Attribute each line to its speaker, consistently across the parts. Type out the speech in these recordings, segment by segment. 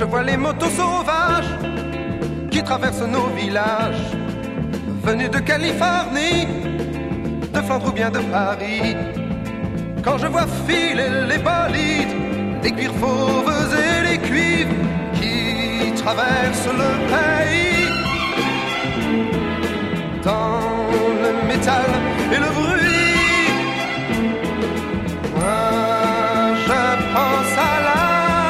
Speaker 1: je vois les motos sauvages qui traversent nos villages, venus de Californie, de Flandre ou bien de Paris. Quand je vois filer les bolides, les cuirs fauves et les cuivres qui traversent le pays, dans le métal et le bruit, moi je pense à la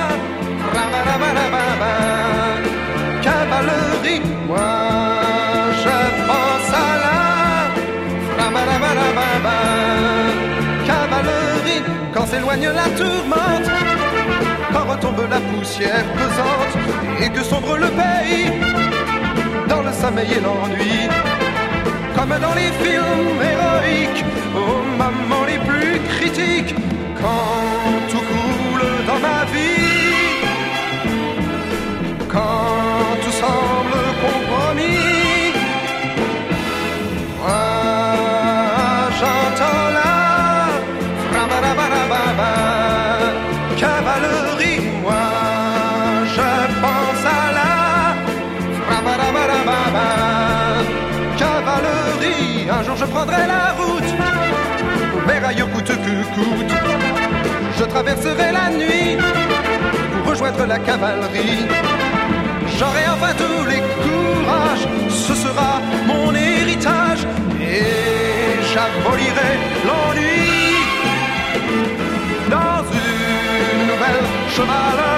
Speaker 1: cavalerie. Moi je pense à la cavalerie. Quand s'éloigne la tourmente, quand retombe la poussière pesante et que sombre le pays dans le sommeil et l'ennui, comme dans les films héroïques, aux moments les plus critiques, quand tout coule dans ma vie, quand tout semble compromis, moi j'entends la cavalerie. Moi je pense à la cavalerie. Un jour je prendrai la route, mes rails coûte que coûte. Je traverserai la nuit pour rejoindre la cavalerie. J'aurai enfin tous les courages, ce sera mon héritage, et j'abolirai l'ennui dans une nouvelle chevalerie.